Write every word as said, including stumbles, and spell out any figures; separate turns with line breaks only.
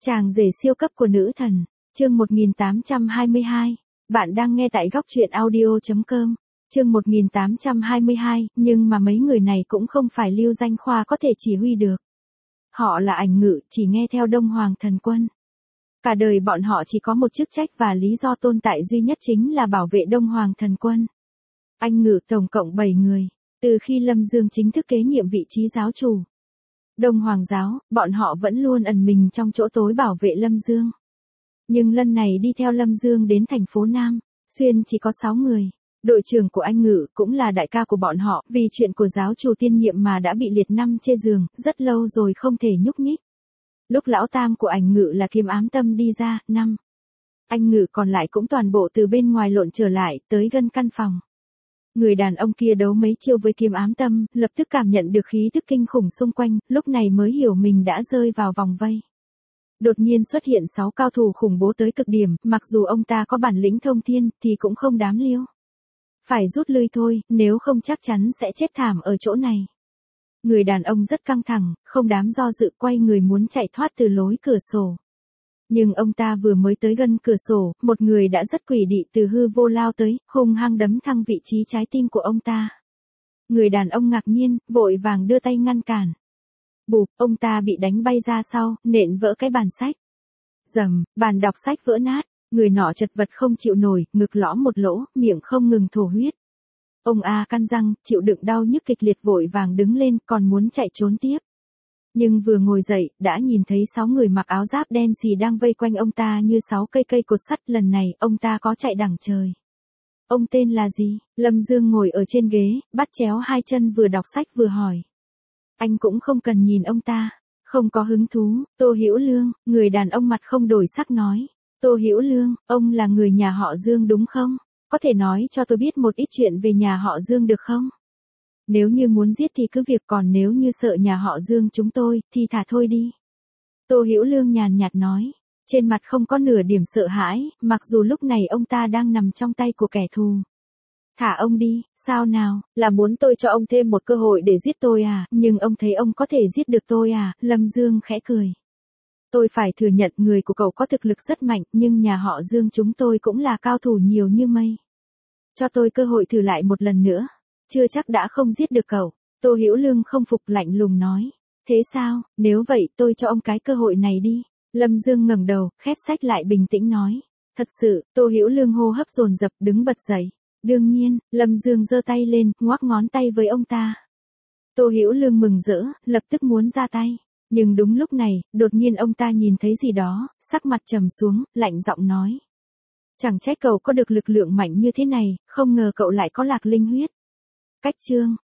Chàng rể siêu cấp của nữ thần, chương một nghìn tám trăm hai mươi hai. Bạn đang nghe tại góc truyện audio chấm com. Chương một nghìn tám trăm hai mươi hai, nhưng mà mấy người này cũng không phải Lưu Danh Khoa có thể chỉ huy được. Họ là Ảnh Ngự, chỉ nghe theo Đông Hoàng Thần Quân. Cả đời bọn họ chỉ có một chức trách và lý do tồn tại duy nhất chính là bảo vệ Đông Hoàng Thần Quân. Anh Ngự tổng cộng bảy người, từ khi Lâm Dương chính thức kế nhiệm vị trí giáo chủ Đông Hoàng giáo, bọn họ vẫn luôn ẩn mình trong chỗ tối bảo vệ Lâm Dương. Nhưng lần này đi theo Lâm Dương đến thành phố Nam, Xuyên chỉ có sáu người. Đội trưởng của anh Ngự cũng là đại ca của bọn họ, vì chuyện của giáo chủ tiên nhiệm mà đã bị liệt nằm trên giường, rất lâu rồi không thể nhúc nhích. Lúc lão tam của Ảnh Ngự là Kiếm Ám Tâm đi ra, năm. Anh Ngự còn lại cũng toàn bộ từ bên ngoài lộn trở lại, tới gần căn phòng. Người đàn ông kia đấu mấy chiêu với Kiếm Ám Tâm, lập tức cảm nhận được khí tức kinh khủng xung quanh, lúc này mới hiểu mình đã rơi vào vòng vây. Đột nhiên xuất hiện sáu cao thủ khủng bố tới cực điểm, mặc dù ông ta có bản lĩnh thông thiên, thì cũng không đám liêu. Phải rút lui thôi, nếu không chắc chắn sẽ chết thảm ở chỗ này. Người đàn ông rất căng thẳng, không đám do dự quay người muốn chạy thoát từ lối cửa sổ. Nhưng ông ta vừa mới tới gần cửa sổ, một người đã rất quỷ dị từ hư vô lao tới, hung hăng đấm thẳng vị trí trái tim của ông ta. Người đàn ông ngạc nhiên, vội vàng đưa tay ngăn cản. Bụp, ông ta bị đánh bay ra sau, nện vỡ cái bàn sách. Dầm, bàn đọc sách vỡ nát, người nọ chật vật không chịu nổi, ngực lõm một lỗ, miệng không ngừng thổ huyết. Ông A căn răng, chịu đựng đau nhức kịch liệt vội vàng đứng lên, còn muốn chạy trốn tiếp. Nhưng vừa ngồi dậy, đã nhìn thấy sáu người mặc áo giáp đen xì đang vây quanh ông ta như sáu cây cây cột sắt, lần này, ông ta có chạy đằng trời. Ông tên là gì? Lâm Dương ngồi ở trên ghế, bắt chéo hai chân vừa đọc sách vừa hỏi. Anh cũng không cần nhìn ông ta, không có hứng thú. Tô Hữu Lương, người đàn ông mặt không đổi sắc nói. Tô Hữu Lương, ông là người nhà họ Dương đúng không? Có thể nói cho tôi biết một ít chuyện về nhà họ Dương được không? Nếu như muốn giết thì cứ việc, còn nếu như sợ nhà họ Dương chúng tôi, thì thả thôi đi. Tô Hữu Lương nhàn nhạt nói, trên mặt không có nửa điểm sợ hãi, mặc dù lúc này ông ta đang nằm trong tay của kẻ thù. Thả ông đi, sao nào, là muốn tôi cho ông thêm một cơ hội để giết tôi à, nhưng ông thấy ông có thể giết được tôi à, Lâm Dương khẽ cười. Tôi phải thừa nhận người của cậu có thực lực rất mạnh, nhưng nhà họ Dương chúng tôi cũng là cao thủ nhiều như mây. Cho tôi cơ hội thử lại một lần nữa, chưa chắc đã không giết được cậu. Tô Hữu Lương không phục, lạnh lùng nói. Thế sao, nếu vậy tôi cho ông cái cơ hội này đi. Lâm Dương ngẩng đầu, khép sách lại bình tĩnh nói. Thật sự, Tô Hữu Lương hô hấp dồn dập đứng bật dậy. Đương nhiên, Lâm Dương giơ tay lên, ngoắc ngón tay với ông ta. Tô Hữu Lương mừng rỡ, lập tức muốn ra tay. Nhưng đúng lúc này, đột nhiên ông ta nhìn thấy gì đó, sắc mặt trầm xuống, lạnh giọng nói. Chẳng trách cậu có được lực lượng mạnh như thế này, không ngờ cậu lại có Lạc Linh huyết. Cách chương,